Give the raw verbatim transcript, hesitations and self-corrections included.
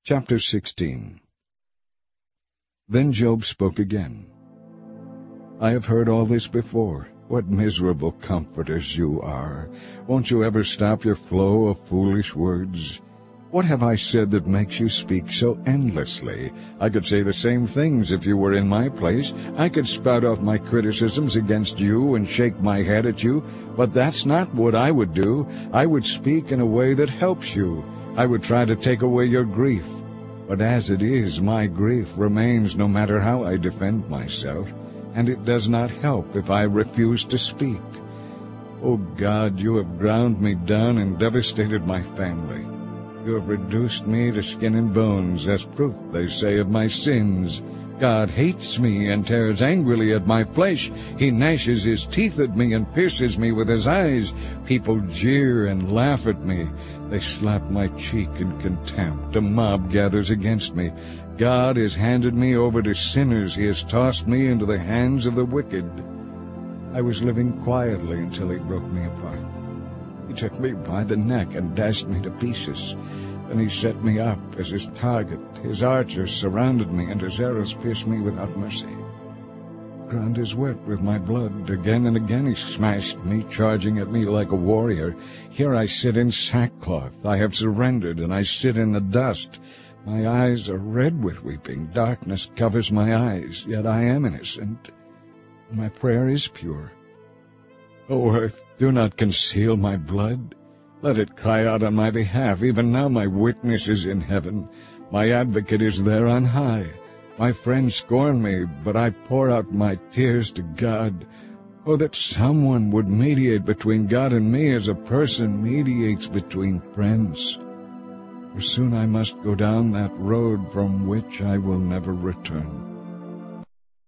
Chapter sixteen. Then Job spoke again. I have heard all this before. What miserable comforters you are! Won't you ever stop your flow of foolish words? What have I said that makes you speak so endlessly? I could say the same things if you were in my place. I could spout off my criticisms against you and shake my head at you, but that's not what I would do. I would speak in a way that helps you. I would try to take away your grief. But as it is, my grief remains no matter how I defend myself, and it does not help if I refuse to speak. O God, you have ground me down and devastated my family. You have reduced me to skin and bones, as proof, they say, of my sins. God hates me and tears angrily at my flesh. He gnashes his teeth at me and pierces me with his eyes. People jeer and laugh at me. They slap my cheek in contempt. A mob gathers against me. God has handed me over to sinners. He has tossed me into the hands of the wicked. I was living quietly until he broke me apart. He took me by the neck and dashed me to pieces. Then he set me up as his target. His archers surrounded me, and his arrows pierced me without mercy. The ground is wet with my blood. Again and again he smashed me, charging at me like a warrior. Here I sit in sackcloth. I have surrendered, and I sit in the dust. My eyes are red with weeping. Darkness covers my eyes, yet I am innocent. My prayer is pure. O earth, do not conceal my blood. Let it cry out on my behalf. Even now my witness is in heaven. My advocate is there on high. My friends scorn me, but I pour out my tears to God. Oh, that someone would mediate between God and me as a person mediates between friends. For soon I must go down that road from which I will never return.